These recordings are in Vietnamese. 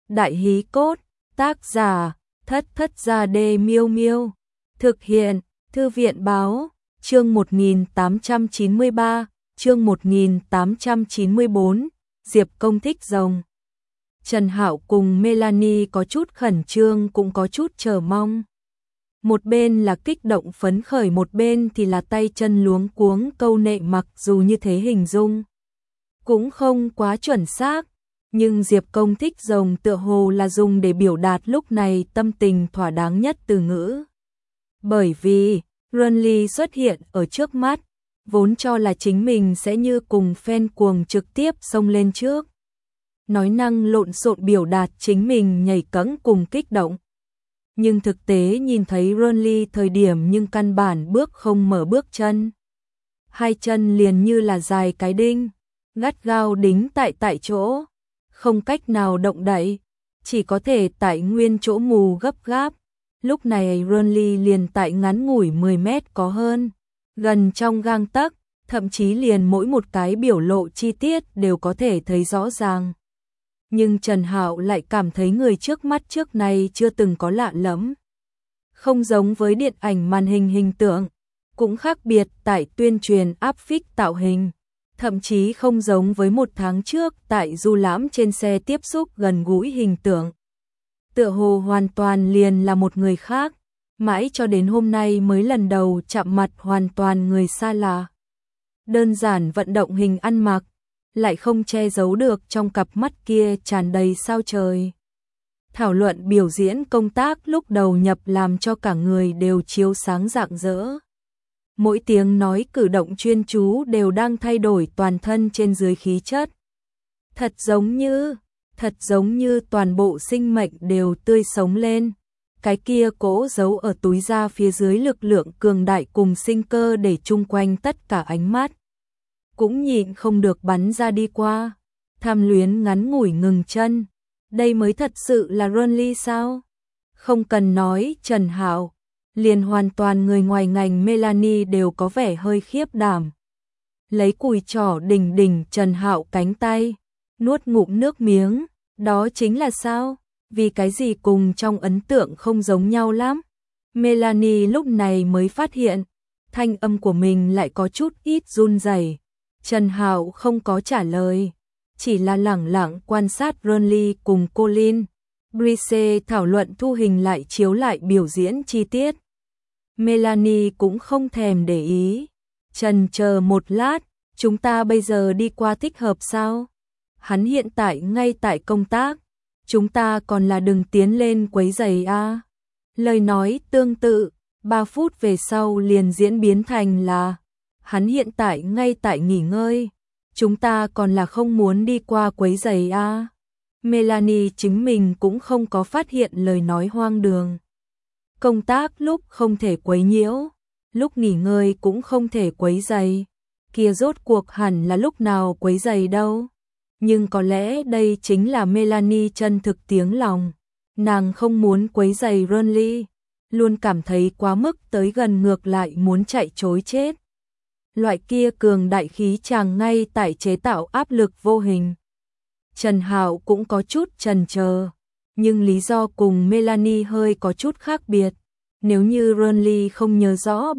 Đại hí cốt, tác giả, Thất Thất Gia Đê Miêu Miêu. Thực hiện, Thư viện báo, chương 1893, chương 1894, Diệp Công thích rồng. Trần Hạo cùng Melanie có chút khẩn trương cũng có chút chờ mong. Một bên là kích động phấn khởi, một bên thì là tay chân luống cuống câu nệ, mặc dù như thế hình dung cũng không quá chuẩn xác, nhưng Diệp Công thích rồng tựa hồ là dùng để biểu đạt lúc này tâm tình thỏa đáng nhất từ ngữ. Bởi vì Renly xuất hiện ở trước mắt, vốn cho là chính mình sẽ như cùng fan cuồng trực tiếp xông lên trước, nói năng lộn xộn biểu đạt chính mình nhảy cẫng cùng kích động. Nhưng thực tế nhìn thấy Renly thời điểm nhưng căn bản bước không mở bước chân. Hai chân liền như là dài cái đinh, gắt gao đính tại chỗ, không cách nào động đậy, chỉ có thể tại nguyên chỗ mù gấp gáp. Lúc này Renly liền tại ngắn ngủi 10 mét có hơn, gần trong gang tấc, thậm chí liền mỗi một cái biểu lộ chi tiết đều có thể thấy rõ ràng. Nhưng Trần Hạo lại cảm thấy người trước mắt trước này chưa từng có lạ lẫm. Không giống với điện ảnh màn hình hình tượng, cũng khác biệt tại tuyên truyền áp phích tạo hình, thậm chí không giống với một tháng trước tại du lãm trên xe tiếp xúc gần gũi hình tượng. Tựa hồ hoàn toàn liền là một người khác, mãi cho đến hôm nay mới lần đầu chạm mặt hoàn toàn người xa lạ. Đơn giản vận động hình ăn mặc, lại không che giấu được trong cặp mắt kia tràn đầy sao trời. Thảo luận biểu diễn công tác lúc đầu nhập làm cho cả người đều chiếu sáng rạng rỡ. Mỗi tiếng nói cử động chuyên chú đều đang thay đổi toàn thân trên dưới khí chất. Thật giống như toàn bộ sinh mệnh đều tươi sống lên. Cái kia cố giấu ở túi da phía dưới lực lượng cường đại cùng sinh cơ để chung quanh tất cả ánh mắt cũng nhịn không được bắn ra đi qua. Tham luyến ngắn ngủi ngừng chân. Đây mới thật sự là Renly sao? Không cần nói Trần Hạo, liền hoàn toàn người ngoài ngành Melanie đều có vẻ hơi khiếp đảm. Lấy cùi trỏ đỉnh Trần Hạo cánh tay, nuốt ngụm nước miếng. Đó chính là sao? Vì cái gì cùng trong ấn tượng không giống nhau lắm? Melanie lúc này mới phát hiện, thanh âm của mình lại có chút ít run rẩy. Trần Hạo không có trả lời, chỉ là lẳng lặng quan sát Renly cùng Colin Brice thảo luận thu hình lại chiếu lại biểu diễn chi tiết. Melanie cũng không thèm để ý. Trần chờ một lát, chúng ta bây giờ đi qua thích hợp sao? Hắn hiện tại ngay tại công tác, chúng ta còn là đừng tiến lên quấy rầy a. Lời nói tương tự, 3 phút về sau liền diễn biến thành là hắn hiện tại ngay tại nghỉ ngơi, chúng ta còn là không muốn đi qua quấy rầy a. Melanie chính mình cũng không có phát hiện lời nói hoang đường. Công tác lúc không thể quấy nhiễu, lúc nghỉ ngơi cũng không thể quấy rầy, kia rốt cuộc hẳn là lúc nào quấy rầy đâu. Nhưng có lẽ đây chính là Melanie chân thực tiếng lòng. Nàng không muốn quấy rầy Renly, luôn cảm thấy quá mức tới gần ngược lại muốn chạy trối chết. Loại kia cường đại khí chàng ngay tại chế tạo áp lực vô hình. Trần Hạo cũng có chút chần chờ, nhưng lý do cùng Melanie hơi có chút khác biệt. Nếu như Renly không nhớ rõ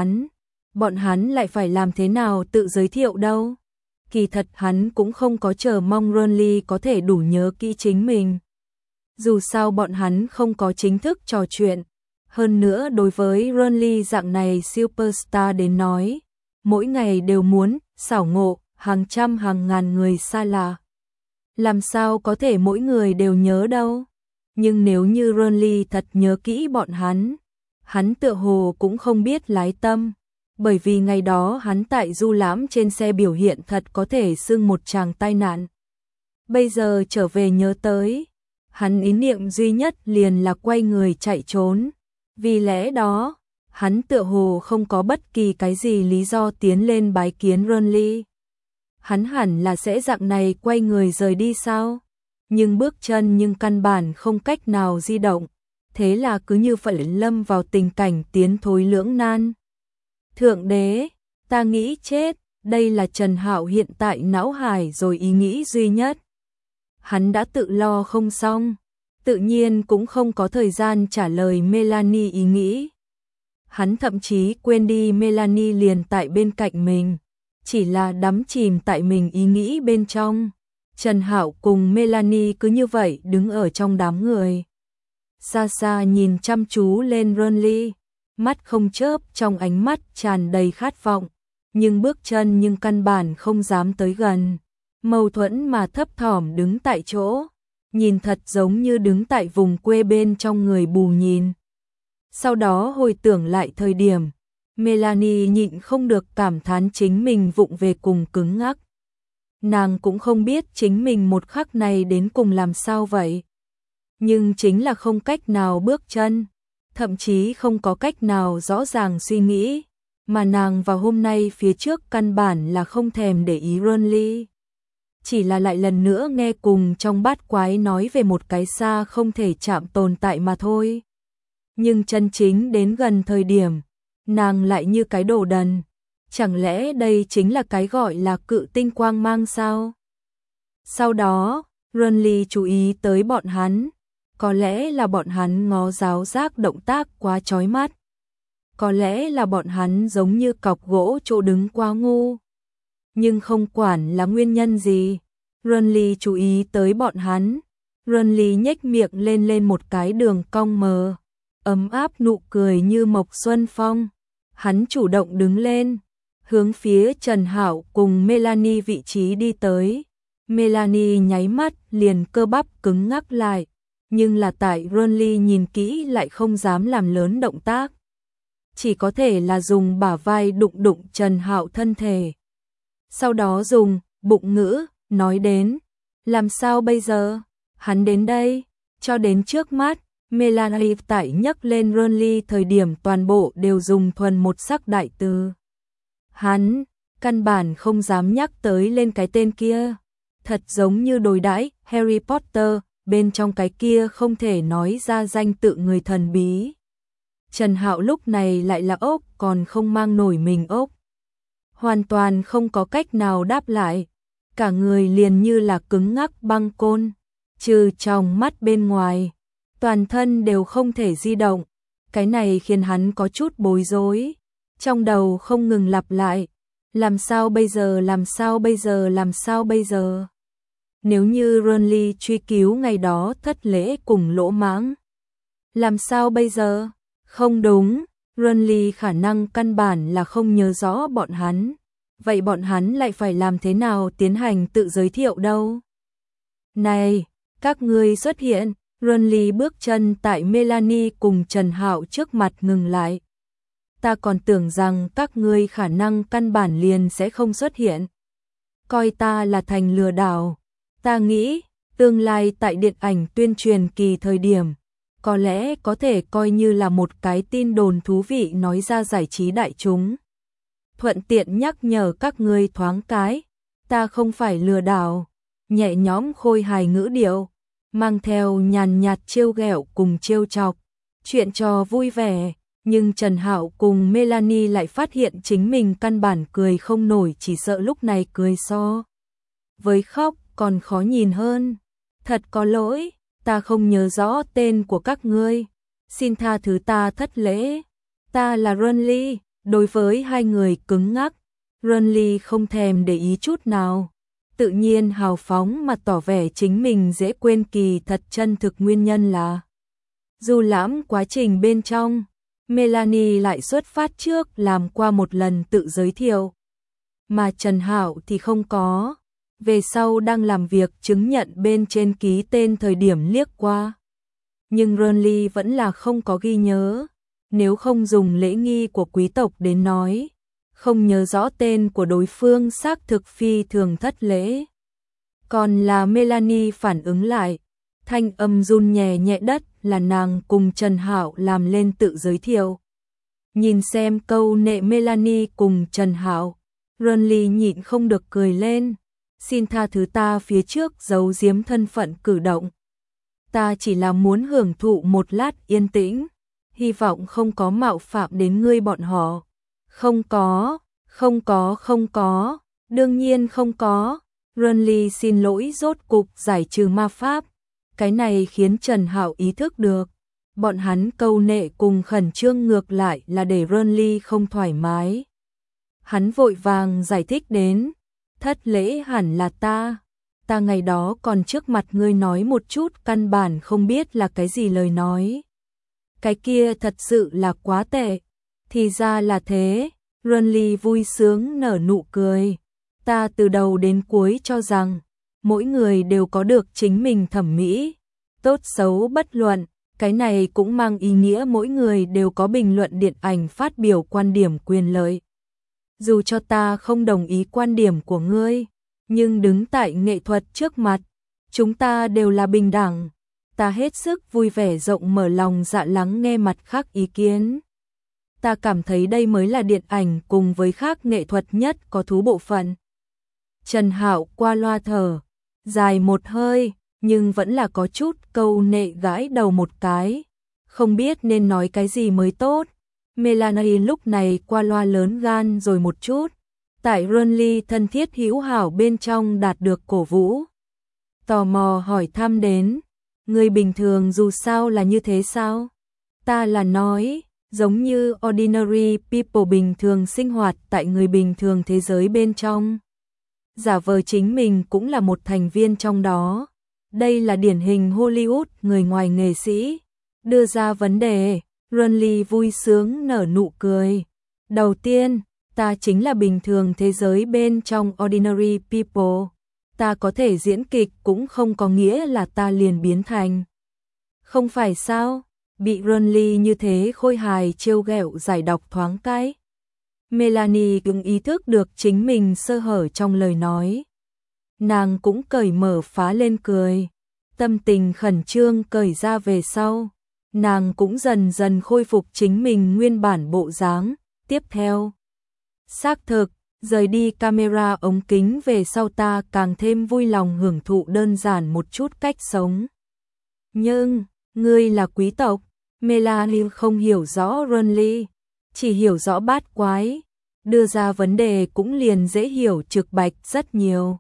bọn hắn lại phải làm thế nào tự giới thiệu đâu. Kỳ thật hắn cũng không có chờ mong Renly có thể đủ nhớ kỹ chính mình. Dù sao bọn hắn không có chính thức trò chuyện. Hơn nữa đối với Renly dạng này superstar đến nói, mỗi ngày đều muốn xảo ngộ hàng trăm hàng ngàn người xa lạ. Làm sao có thể mỗi người đều nhớ đâu. Nhưng nếu như Renly thật nhớ kỹ bọn hắn tựa hồ cũng không biết lái tâm. Bởi vì ngày đó hắn tại du lãm trên xe biểu hiện thật có thể xưng một tràng tai nạn. Bây giờ trở về nhớ tới, hắn ý niệm duy nhất liền là quay người chạy trốn. Vì lẽ đó, hắn tựa hồ không có bất kỳ cái gì lý do tiến lên bái kiến Renly. Hắn hẳn là sẽ dạng này quay người rời đi sao? Nhưng bước chân nhưng căn bản không cách nào di động. Thế là cứ như vậy lâm vào tình cảnh tiến thối lưỡng nan. Thượng đế, ta nghĩ chết, đây là Trần Hạo hiện tại não hải rồi ý nghĩ duy nhất. Hắn đã tự lo không xong, tự nhiên cũng không có thời gian trả lời Melanie ý nghĩ. Hắn thậm chí quên đi Melanie liền tại bên cạnh mình, chỉ là đắm chìm tại mình ý nghĩ bên trong. Trần Hạo cùng Melanie cứ như vậy đứng ở trong đám người. Xa xa nhìn chăm chú lên Renly, mắt không chớp, trong ánh mắt tràn đầy khát vọng, nhưng bước chân nhưng căn bản không dám tới gần. Mâu thuẫn mà thấp thỏm đứng tại chỗ, nhìn thật giống như đứng tại vùng quê bên trong người bù nhìn. Sau đó hồi tưởng lại thời điểm, Melanie nhịn không được cảm thán chính mình vụng về cùng cứng ngắc. Nàng cũng không biết chính mình một khắc này đến cùng làm sao vậy. Nhưng chính là không cách nào bước chân, thậm chí không có cách nào rõ ràng suy nghĩ, mà nàng vào hôm nay phía trước căn bản là không thèm để ý Renly. Chỉ là lại lần nữa nghe cùng trong bát quái nói về một cái xa không thể chạm tồn tại mà thôi. Nhưng chân chính đến gần thời điểm, nàng lại như cái đồ đần. Chẳng lẽ đây chính là cái gọi là cự tinh quang mang sao? Sau đó, Renly chú ý tới bọn hắn. Có lẽ là bọn hắn ngó giáo giác động tác quá chói mắt. Có lẽ là bọn hắn giống như cọc gỗ chỗ đứng quá ngu. Nhưng không quản là nguyên nhân gì, Renly chú ý tới bọn hắn. Renly nhếch miệng lên một cái đường cong mờ, ấm áp nụ cười như mộc xuân phong. Hắn chủ động đứng lên, hướng phía Trần Hạo cùng Melanie vị trí đi tới. Melanie nháy mắt liền cơ bắp cứng ngắc lại, nhưng là tại Renly nhìn kỹ lại không dám làm lớn động tác. Chỉ có thể là dùng bả vai đụng đụng Trần Hạo thân thể. Sau đó dùng bụng ngữ nói đến, làm sao bây giờ? Hắn đến đây, cho đến trước mắt, Melanie tại nhấc lên Renly thời điểm toàn bộ đều dùng thuần một sắc đại từ. Hắn căn bản không dám nhắc tới lên cái tên kia, thật giống như đối đãi Harry Potter bên trong cái kia không thể nói ra danh tự người thần bí. Trần Hạo lúc này lại là ốc còn không mang nổi mình ốc, hoàn toàn không có cách nào đáp lại, cả người liền như là cứng ngắc băng côn, trừ trong mắt bên ngoài, toàn thân đều không thể di động. Cái này khiến hắn có chút bối rối, trong đầu không ngừng lặp lại, làm sao bây giờ, làm sao bây giờ, làm sao bây giờ. Nếu như Renly truy cứu ngày đó thất lễ cùng lỗ mãng, làm sao bây giờ? Không đúng, Renly khả năng căn bản là không nhớ rõ bọn hắn. Vậy bọn hắn lại phải làm thế nào tiến hành tự giới thiệu đâu? Này, các ngươi xuất hiện. Renly bước chân tại Melanie cùng Trần Hạo trước mặt ngừng lại. Ta còn tưởng rằng các ngươi khả năng căn bản liền sẽ không xuất hiện. Coi ta là thành lừa đảo. Ta nghĩ, tương lai tại điện ảnh tuyên truyền kỳ thời điểm, có lẽ có thể coi như là một cái tin đồn thú vị nói ra giải trí đại chúng. Thuận tiện nhắc nhở các ngươi thoáng cái, ta không phải lừa đảo. Nhẹ nhõm khôi hài ngữ điệu, mang theo nhàn nhạt trêu ghẹo cùng trêu chọc, chuyện trò vui vẻ, nhưng Trần Hạo cùng Melanie lại phát hiện chính mình căn bản cười không nổi, chỉ sợ lúc này cười so với khóc còn khó nhìn hơn. Thật có lỗi, ta không nhớ rõ tên của các ngươi, xin tha thứ ta thất lễ. Ta là Renly. Đối với hai người cứng ngắc, Renly không thèm để ý chút nào, tự nhiên hào phóng mà tỏ vẻ chính mình dễ quên, kỳ thật chân thực nguyên nhân là du lãm quá trình bên trong, Melanie lại xuất phát trước làm qua một lần tự giới thiệu, mà Trần Hạo thì không có. Về sau đang làm việc chứng nhận bên trên ký tên thời điểm liếc qua, nhưng Renly vẫn là không có ghi nhớ. Nếu không dùng lễ nghi của quý tộc đến nói, không nhớ rõ tên của đối phương xác thực phi thường thất lễ. Còn là Melanie phản ứng lại, thanh âm run nhẹ nhẹ đất, là nàng cùng Trần Hạo làm lên tự giới thiệu. Nhìn xem câu nệ Melanie cùng Trần Hạo, Renly nhịn không được cười lên. Xin tha thứ ta phía trước giấu giếm thân phận cử động. Ta chỉ là muốn hưởng thụ một lát yên tĩnh, hy vọng không có mạo phạm đến ngươi bọn họ. Không có, không có, không có, đương nhiên không có. Renly xin lỗi, rốt cục giải trừ ma pháp, Cái này khiến Trần Hạo ý thức được, bọn hắn câu nệ cùng khẩn trương ngược lại là để Renly không thoải mái. Hắn vội vàng giải thích đến, thất lễ hẳn là ta ngày đó còn trước mặt ngươi nói một chút căn bản không biết là cái gì lời nói. Cái kia thật sự là quá tệ. Thì ra là thế, Renly vui sướng nở nụ cười. Ta từ đầu đến cuối cho rằng, mỗi người đều có được chính mình thẩm mỹ, tốt xấu bất luận, cái này cũng mang ý nghĩa mỗi người đều có bình luận điện ảnh phát biểu quan điểm quyền lợi. Dù cho ta không đồng ý quan điểm của ngươi, nhưng đứng tại nghệ thuật trước mặt, chúng ta đều là bình đẳng. Ta hết sức vui vẻ rộng mở lòng dạ lắng nghe mặt khác ý kiến. Ta cảm thấy đây mới là điện ảnh cùng với khác nghệ thuật nhất có thú bộ phận. Trần Hạo qua loa thở dài một hơi, nhưng vẫn là có chút câu nệ gãi đầu một cái, không biết nên nói cái gì mới tốt. Melanie lúc này qua loa lớn gan rồi một chút, tại Renly thân thiết hữu hảo bên trong đạt được cổ vũ. Tò mò hỏi thăm đến, người bình thường dù sao là như thế sao? Ta là nói, giống như ordinary people bình thường sinh hoạt tại người bình thường thế giới bên trong. Giả vờ chính mình cũng là một thành viên trong đó. Đây là điển hình Hollywood người ngoài nghệ sĩ. Đưa ra vấn đề, Renly vui sướng nở nụ cười. Đầu tiên, ta chính là bình thường thế giới bên trong ordinary people. Ta có thể diễn kịch cũng không có nghĩa là ta liền biến thành. Không phải sao? Bị Renly như thế khôi hài trêu ghẹo giải độc thoáng cái. Melanie cũng ý thức được chính mình sơ hở trong lời nói. Nàng cũng cởi mở phá lên cười. Tâm tình khẩn trương cởi ra về sau. Nàng cũng dần dần khôi phục chính mình nguyên bản bộ dáng. Tiếp theo, xác thực, rời đi camera ống kính về sau ta càng thêm vui lòng hưởng thụ đơn giản một chút cách sống. Nhưng, ngươi là quý tộc. Melanie không hiểu rõ Renly, chỉ hiểu rõ bát quái, đưa ra vấn đề cũng liền dễ hiểu trực bạch rất nhiều.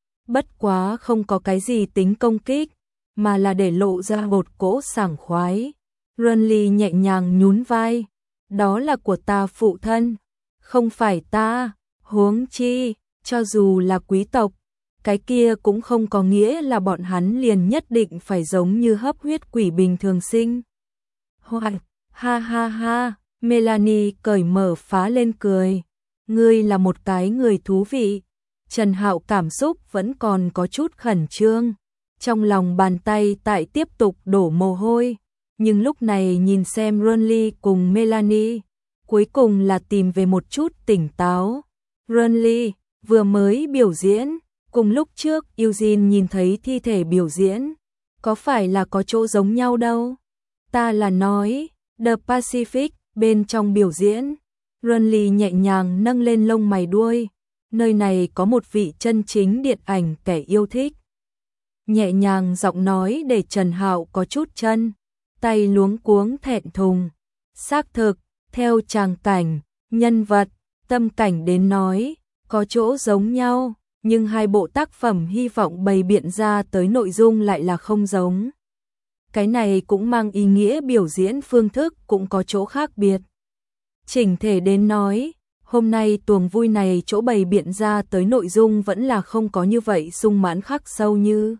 Bất quá không có cái gì tính công kích, mà là để lộ ra một cỗ sảng khoái. Renly nhẹ nhàng nhún vai, đó là của ta phụ thân, không phải ta, huống chi, cho dù là quý tộc, cái kia cũng không có nghĩa là bọn hắn liền nhất định phải giống như hấp huyết quỷ bình thường sinh. Hoặc, ha ha ha, Melanie cởi mở phá lên cười. Ngươi là một cái người thú vị. Trần Hạo cảm xúc vẫn còn có chút khẩn trương. Trong lòng bàn tay tại tiếp tục đổ mồ hôi. Nhưng lúc này nhìn xem Renly cùng Melanie, cuối cùng là tìm về một chút tỉnh táo. Renly vừa mới biểu diễn, cùng lúc trước Eugene nhìn thấy thi thể biểu diễn. Có phải là có chỗ giống nhau đâu? Ta là nói, The Pacific, bên trong biểu diễn. Renly nhẹ nhàng nâng lên lông mày đuôi. Nơi này có một vị chân chính điện ảnh kẻ yêu thích. Nhẹ nhàng giọng nói để Trần Hạo có chút chân, tay luống cuống thẹn thùng. Xác thực, theo tràng cảnh, nhân vật, tâm cảnh đến nói, có chỗ giống nhau, nhưng hai bộ tác phẩm hy vọng bày biện ra tới nội dung lại là không giống. Cái này cũng mang ý nghĩa biểu diễn phương thức cũng có chỗ khác biệt. Chỉnh thể đến nói, hôm nay tuồng vui này chỗ bày biện ra tới nội dung vẫn là không có như vậy sung mãn khắc sâu như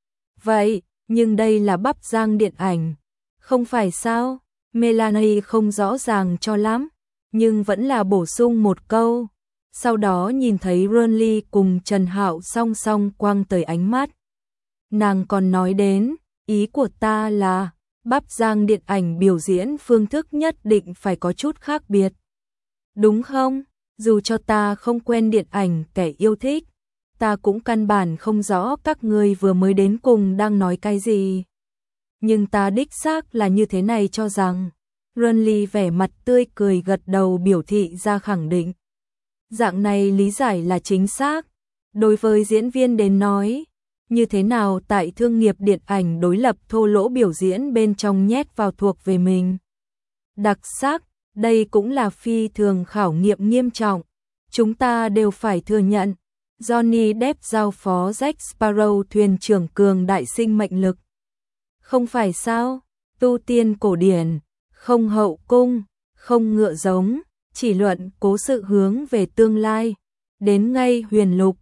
vậy, nhưng đây là bắp giang điện ảnh, không phải sao? Melanie không rõ ràng cho lắm, nhưng vẫn là bổ sung một câu. Sau đó nhìn thấy Renly cùng Trần Hạo song song quăng tới ánh mắt. Nàng còn nói đến, ý của ta là, bắp giang điện ảnh biểu diễn phương thức nhất định phải có chút khác biệt. Đúng không? Dù cho ta không quen điện ảnh kẻ yêu thích, ta cũng căn bản không rõ các ngươi vừa mới đến cùng đang nói cái gì. Nhưng ta đích xác là như thế này cho rằng. Renly vẻ mặt tươi cười gật đầu biểu thị ra khẳng định. Dạng này lý giải là chính xác. Đối với diễn viên đến nói, như thế nào tại thương nghiệp điện ảnh đối lập thô lỗ biểu diễn bên trong nhét vào thuộc về mình. Đặc sắc, đây cũng là phi thường khảo nghiệm nghiêm trọng. Chúng ta đều phải thừa nhận, Johnny Depp giao phó Jack Sparrow thuyền trưởng cường đại sinh mệnh lực. Không phải sao? Tu tiên cổ điển, không hậu cung, không ngựa giống, chỉ luận cố sự hướng về tương lai. Đến ngay huyền lục,